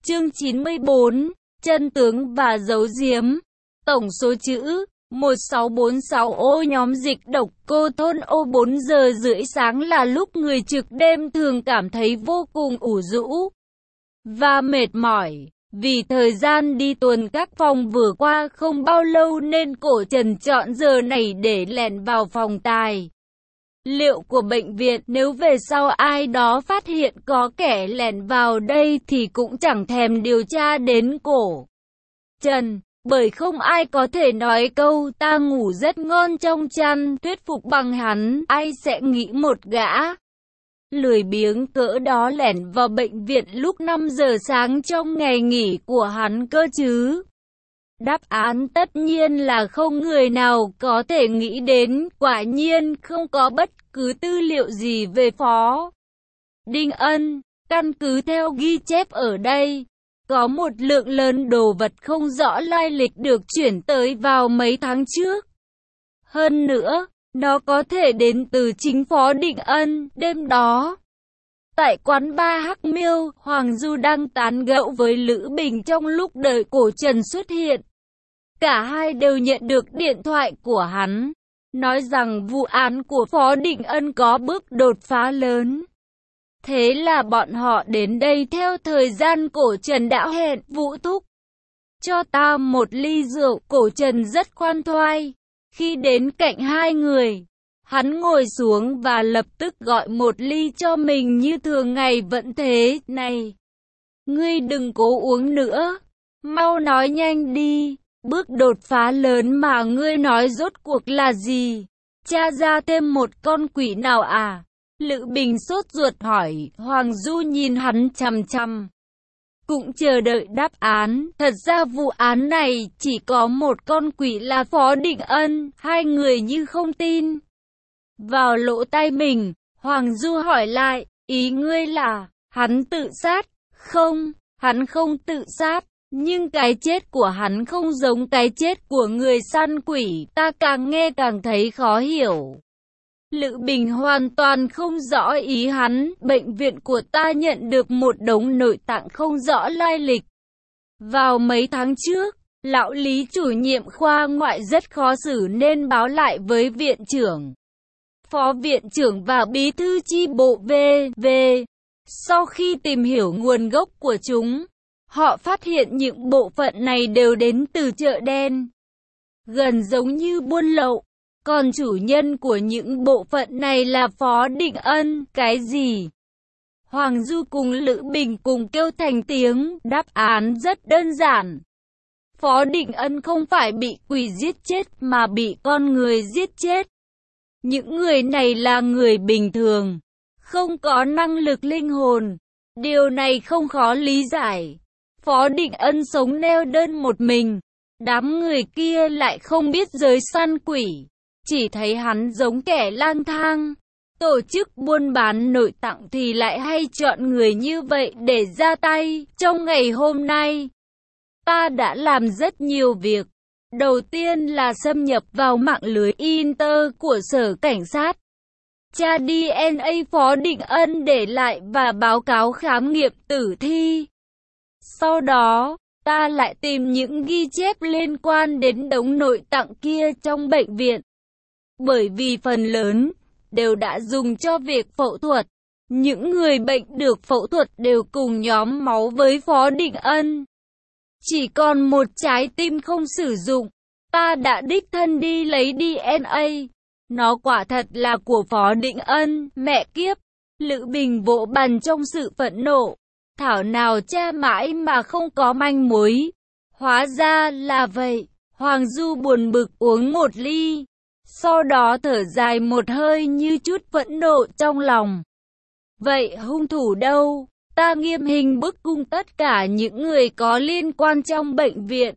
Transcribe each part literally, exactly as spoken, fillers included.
Chương chín mươi bốn, chân tướng và giấu giếm. Tổng số chữ một sáu bốn sáu ô nhóm dịch độc cô thôn ô bốn giờ rưỡi sáng là lúc người trực đêm thường cảm thấy vô cùng ủ rũ và mệt mỏi. Vì thời gian đi tuần các phòng vừa qua không bao lâu nên Cổ Trần chọn giờ này để lẻn vào phòng tài liệu của bệnh viện. Nếu về sau ai đó phát hiện có kẻ lẻn vào đây thì cũng chẳng thèm điều tra đến Cổ Trần, bởi không ai có thể nói câu ta ngủ rất ngon trong chăn thuyết phục bằng hắn. Ai sẽ nghĩ một gã lười biếng cỡ đó lẻn vào bệnh viện lúc năm giờ sáng trong ngày nghỉ của hắn cơ chứ? Đáp án tất nhiên là không người nào có thể nghĩ đến. Quả nhiên không có bất cứ tư liệu gì về Phó Định Ân. Căn cứ theo ghi chép ở đây, có một lượng lớn đồ vật không rõ lai lịch được chuyển tới vào mấy tháng trước. Hơn nữa, nó có thể đến từ chính Phó Định Ân. Đêm đó, tại quán bar Hắc Miêu, Hoàng Du đang tán gẫu với Lữ Bình trong lúc đợi Cổ Trần xuất hiện. Cả hai đều nhận được điện thoại của hắn, nói rằng vụ án của Phó Định Ân có bước đột phá lớn. Thế là bọn họ đến đây theo thời gian Cổ Trần đã hẹn. Vũ thúc, cho ta một ly rượu. Cổ Trần rất khoan khoái. Khi đến cạnh hai người, hắn ngồi xuống và lập tức gọi một ly cho mình như thường ngày vẫn thế. Này, ngươi đừng cố uống nữa, mau nói nhanh đi. Bước đột phá lớn mà ngươi nói rốt cuộc là gì? Tra ra thêm một con quỷ nào à? Lữ Bình sốt ruột hỏi. Hoàng Du nhìn hắn chằm chằm, cũng chờ đợi đáp án. Thật ra vụ án này chỉ có một con quỷ là Phó Định Ân. Hai người như không tin vào lỗ tai mình. Hoàng Du hỏi lại, ý ngươi là hắn tự sát? Không, hắn không tự sát. Nhưng cái chết của hắn không giống cái chết của người săn quỷ. Ta càng nghe càng thấy khó hiểu. Lữ Bình hoàn toàn không rõ ý hắn. Bệnh viện của ta nhận được một đống nội tạng không rõ lai lịch. Vào mấy tháng trước, lão Lý chủ nhiệm khoa ngoại rất khó xử nên báo lại với viện trưởng, phó viện trưởng và bí thư chi bộ vê vê. Sau khi tìm hiểu nguồn gốc của chúng, họ phát hiện những bộ phận này đều đến từ chợ đen, gần giống như buôn lậu. Còn chủ nhân của những bộ phận này là Phó Định Ân. Cái gì? Hoàng Du cùng Lữ Bình cùng kêu thành tiếng. Đáp án rất đơn giản. Phó Định Ân không phải bị quỷ giết chết mà bị con người giết chết. Những người này là người bình thường, không có năng lực linh hồn. Điều này không khó lý giải. Phó Định Ân sống neo đơn một mình. Đám người kia lại không biết giới săn quỷ, chỉ thấy hắn giống kẻ lang thang. Tổ chức buôn bán nội tạng thì lại hay chọn người như vậy để ra tay. Trong ngày hôm nay, ta đã làm rất nhiều việc. Đầu tiên là xâm nhập vào mạng lưới Inter của Sở Cảnh sát, tra đê en a Phó Định Ân để lại và báo cáo khám nghiệm tử thi. Sau đó, ta lại tìm những ghi chép liên quan đến đống nội tạng kia trong bệnh viện. Bởi vì phần lớn đều đã dùng cho việc phẫu thuật. Những người bệnh được phẫu thuật đều cùng nhóm máu với Phó Định Ân. Chỉ còn một trái tim không sử dụng. Ta đã đích thân đi lấy đê en a. Nó quả thật là của Phó Định Ân. Mẹ kiếp! Lữ Bình vỗ bàn trong sự phẫn nộ. Thảo nào tra mãi mà không có manh mối. Hóa ra là vậy. Hoàng Du buồn bực uống một ly, sau đó thở dài một hơi như chút phẫn nộ trong lòng. Vậy hung thủ đâu? Ta nghiêm hình bức cung tất cả những người có liên quan trong bệnh viện.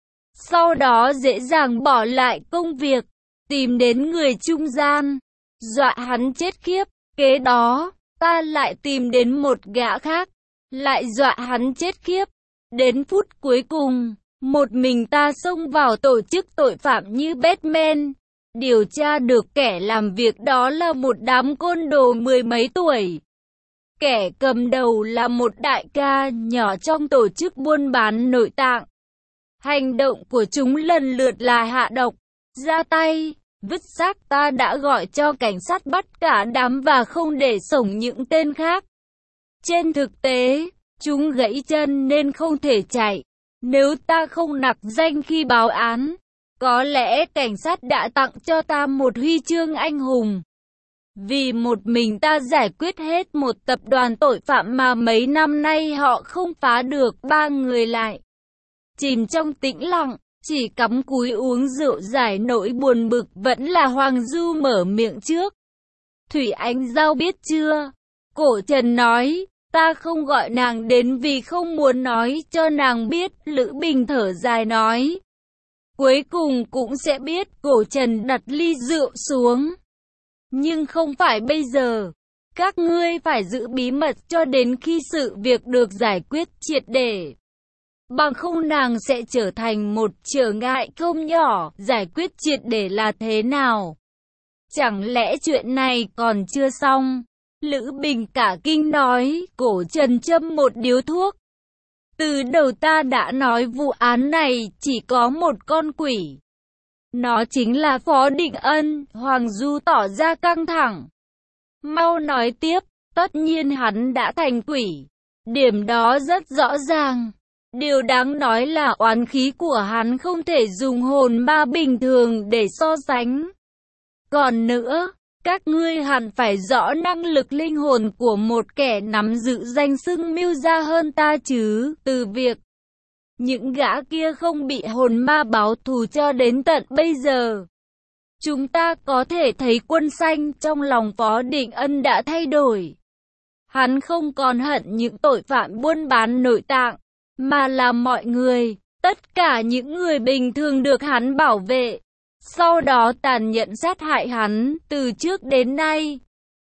Sau đó dễ dàng bỏ lại công việc, tìm đến người trung gian, dọa hắn chết khiếp. Kế đó, ta lại tìm đến một gã khác, lại dọa hắn chết khiếp. Đến phút cuối cùng, một mình ta xông vào tổ chức tội phạm như Batman. Điều tra được kẻ làm việc đó là một đám côn đồ mười mấy tuổi. Kẻ cầm đầu là một đại ca nhỏ trong tổ chức buôn bán nội tạng. Hành động của chúng lần lượt là hạ độc, ra tay, vứt xác. Ta đã gọi cho cảnh sát bắt cả đám và không để sống những tên khác. Trên thực tế, chúng gãy chân nên không thể chạy. Nếu ta không nặc danh khi báo án, có lẽ cảnh sát đã tặng cho ta một huy chương anh hùng. Vì một mình ta giải quyết hết một tập đoàn tội phạm mà mấy năm nay họ không phá được. Ba người lại chìm trong tĩnh lặng, chỉ cắm cúi uống rượu giải nỗi buồn bực. Vẫn là Hoàng Du mở miệng trước. Thủy Ánh Giao biết chưa? Cổ Trần nói, ta không gọi nàng đến vì không muốn nói cho nàng biết. Lữ Bình thở dài nói, cuối cùng cũng sẽ biết. Cổ Trần đặt ly rượu xuống. Nhưng không phải bây giờ. Các ngươi phải giữ bí mật cho đến khi sự việc được giải quyết triệt để. Bằng không nàng sẽ trở thành một trở ngại không nhỏ. Giải quyết triệt để là thế nào? Chẳng lẽ chuyện này còn chưa xong? Lữ Bình cả kinh nói. Cổ Trần châm một điếu thuốc. Từ đầu ta đã nói vụ án này chỉ có một con quỷ. Nó chính là Phó Định Ân. Hoàng Du tỏ ra căng thẳng. Mau nói tiếp. Tất nhiên hắn đã thành quỷ. Điểm đó rất rõ ràng. Điều đáng nói là oán khí của hắn không thể dùng hồn ma bình thường để so sánh. Còn nữa, các ngươi hẳn phải rõ năng lực linh hồn của một kẻ nắm giữ danh xưng mưu gia hơn ta chứ. Từ việc những gã kia không bị hồn ma báo thù cho đến tận bây giờ, chúng ta có thể thấy quân xanh trong lòng Phó Định Ân đã thay đổi. Hắn không còn hận những tội phạm buôn bán nội tạng, mà là mọi người, tất cả những người bình thường được hắn bảo vệ, sau đó tàn nhẫn sát hại hắn. Từ trước đến nay,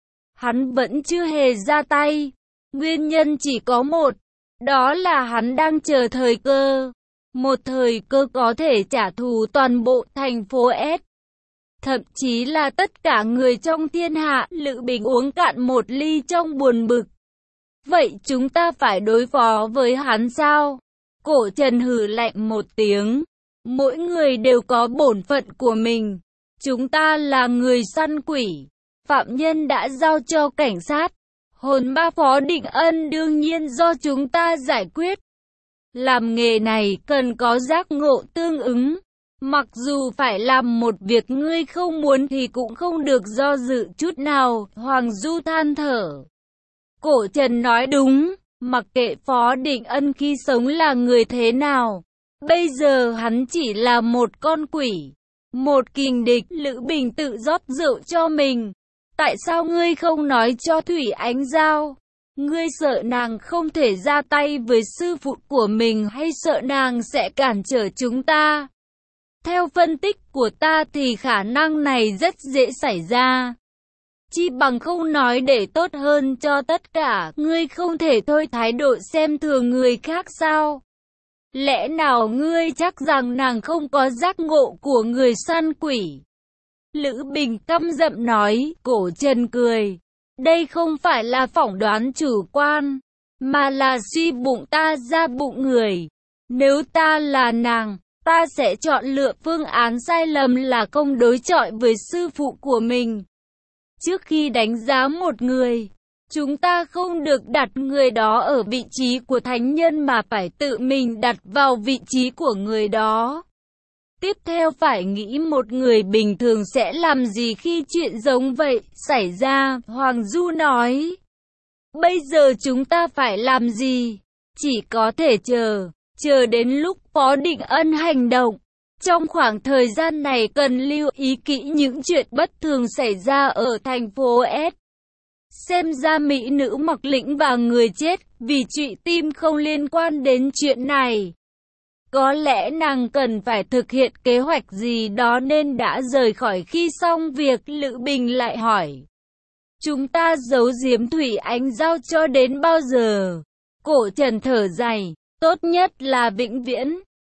hắn vẫn chưa hề ra tay. Nguyên nhân chỉ có một, đó là hắn đang chờ thời cơ. Một thời cơ có thể trả thù toàn bộ thành phố S. Thậm chí là tất cả người trong thiên hạ. Lữ Bình uống cạn một ly trong buồn bực. Vậy chúng ta phải đối phó với hắn sao? Cổ Trần hừ lạnh một tiếng. Mỗi người đều có bổn phận của mình. Chúng ta là người săn quỷ. Phạm nhân đã giao cho cảnh sát. Hồn ma Phó Định Ân đương nhiên do chúng ta giải quyết. Làm nghề này cần có giác ngộ tương ứng. Mặc dù phải làm một việc ngươi không muốn thì cũng không được do dự chút nào. Hoàng Du than thở. Cổ Trần nói đúng. Mặc kệ Phó Định Ân khi sống là người thế nào, bây giờ hắn chỉ là một con quỷ, một kình địch. Lữ Bình tự rót rượu cho mình. Tại sao ngươi không nói cho Thủy Ánh Giao? Ngươi sợ nàng không thể ra tay với sư phụ của mình hay sợ nàng sẽ cản trở chúng ta? Theo phân tích của ta thì khả năng này rất dễ xảy ra. Chi bằng không nói để tốt hơn cho tất cả. Ngươi không thể thôi thái độ xem thường người khác sao? Lẽ nào ngươi chắc rằng nàng không có giác ngộ của người săn quỷ? Lữ Bình căm giận nói. Cổ Trần cười. Đây không phải là phỏng đoán chủ quan, mà là suy bụng ta ra bụng người. Nếu ta là nàng, ta sẽ chọn lựa phương án sai lầm là không đối chọi với sư phụ của mình. Trước khi đánh giá một người, chúng ta không được đặt người đó ở vị trí của thánh nhân mà phải tự mình đặt vào vị trí của người đó. Tiếp theo phải nghĩ một người bình thường sẽ làm gì khi chuyện giống vậy xảy ra. Hoàng Du nói. Bây giờ chúng ta phải làm gì? Chỉ có thể chờ, chờ đến lúc Phó Định Ân hành động. Trong khoảng thời gian này cần lưu ý kỹ những chuyện bất thường xảy ra ở thành phố S. Xem ra mỹ nữ Mặc Lĩnh và người chết vì trụy tim không liên quan đến chuyện này. Có lẽ nàng cần phải thực hiện kế hoạch gì đó nên đã rời khỏi khi xong việc. Lữ Bình lại hỏi. Chúng ta giấu giếm Thủy Ánh Giao cho đến bao giờ? Cổ Trần thở dài. Tốt nhất là vĩnh viễn.